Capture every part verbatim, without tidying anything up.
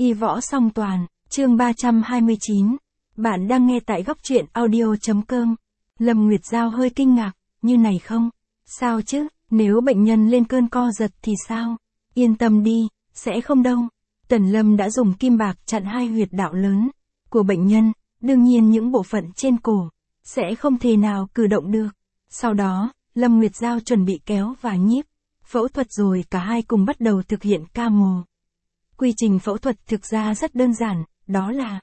Y võ song toàn, chương ba trăm hai mươi chín. Bạn đang nghe tại góc truyện audio chấm com. Lâm Nguyệt Giao hơi kinh ngạc, như này không? Sao chứ, nếu bệnh nhân lên cơn co giật thì sao? Yên tâm đi, sẽ không đâu. Tần Lâm đã dùng kim bạc chặn hai huyệt đạo lớn của bệnh nhân, đương nhiên những bộ phận trên cổ sẽ không thể nào cử động được. Sau đó, Lâm Nguyệt Giao chuẩn bị kéo và nhíp phẫu thuật rồi cả hai cùng bắt đầu thực hiện ca mổ. Quy trình phẫu thuật thực ra rất đơn giản, đó là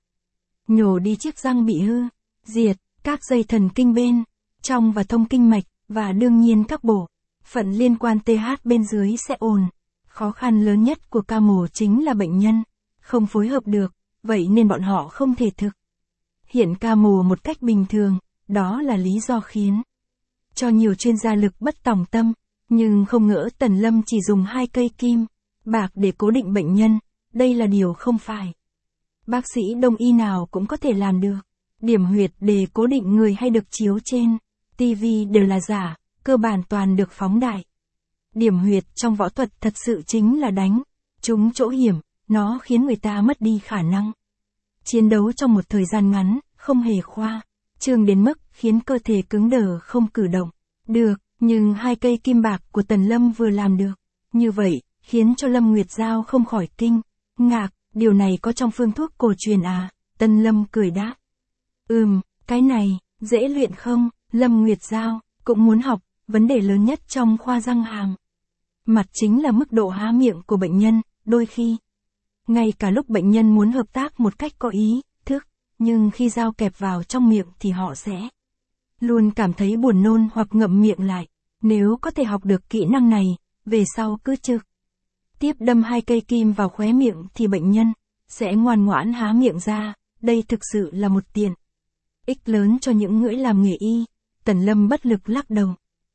nhổ đi chiếc răng bị hư, diệt các dây thần kinh bên trong và thông kinh mạch, và đương nhiên các bộ phận liên quan tê hát bên dưới sẽ ổn. Khó khăn lớn nhất của ca mổ chính là bệnh nhân không phối hợp được, vậy nên bọn họ không thể thực hiện ca mổ một cách bình thường, đó là lý do khiến cho nhiều chuyên gia lực bất tòng tâm, nhưng không ngỡ Tần Lâm chỉ dùng hai cây kim bạc để cố định bệnh nhân, đây là điều không phải bác sĩ đông y nào cũng có thể làm được. Điểm huyệt để cố định người hay được chiếu trên ti vi đều là giả, cơ bản toàn được phóng đại. Điểm huyệt trong võ thuật thật sự chính là đánh trúng chỗ hiểm, nó khiến người ta mất đi khả năng chiến đấu trong một thời gian ngắn, không hề khoa trương đến mức khiến cơ thể cứng đờ không cử động được, nhưng hai cây kim bạc của Tần Lâm vừa làm được như vậy, khiến cho Lâm Nguyệt Giao không khỏi kinh ngạc. Điều này có trong phương thuốc cổ truyền à? Tần Lâm cười đáp. Ừm, cái này dễ luyện không? Lâm Nguyệt Giao cũng muốn học. Vấn đề lớn nhất trong khoa răng hàm mặt chính là mức độ há miệng của bệnh nhân. Đôi khi, ngay cả lúc bệnh nhân muốn hợp tác một cách có ý thức, nhưng khi dao kẹp vào trong miệng thì họ sẽ luôn cảm thấy buồn nôn hoặc ngậm miệng lại. Nếu có thể học được kỹ năng này, về sau cứ trực tiếp đâm hai cây kim vào khóe miệng thì bệnh nhân sẽ ngoan ngoãn há miệng ra. Đây thực sự là một tiện ích lớn cho những người làm nghề y. Tần Lâm bất lực lắc đầu.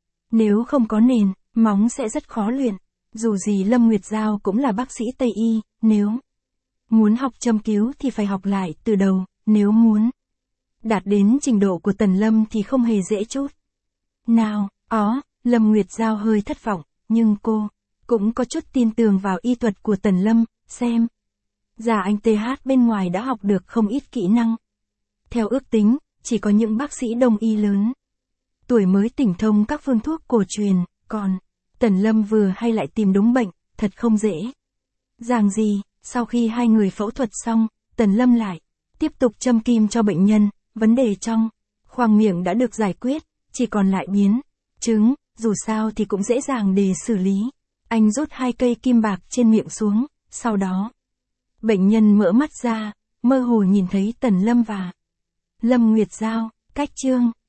Nếu không có nền móng sẽ rất khó luyện. Dù gì Lâm Nguyệt Giao cũng là bác sĩ Tây y, nếu muốn học châm cứu thì phải học lại từ đầu. Nếu muốn đạt đến trình độ của Tần Lâm thì không hề dễ chút nào. Ó, Lâm Nguyệt Giao hơi thất vọng, nhưng cô cũng có chút tin tưởng vào y thuật của Tần Lâm. Xem ra anh tê hát bên ngoài đã học được không ít kỹ năng. Theo ước tính, chỉ có những bác sĩ đông y lớn tuổi mới tỉnh thông các phương thuốc cổ truyền, còn Tần Lâm vừa hay lại tìm đúng bệnh, thật không dễ dàng gì. Sau khi hai người phẫu thuật xong, Tần Lâm lại tiếp tục châm kim cho bệnh nhân. Vấn đề trong khoang miệng đã được giải quyết, chỉ còn lại biến chứng, dù sao thì cũng dễ dàng để xử lý. Anh rút hai cây kim bạc trên miệng xuống, sau đó bệnh nhân mở mắt ra, mơ hồ nhìn thấy Tần Lâm và Lâm Nguyệt Giao. Cách chương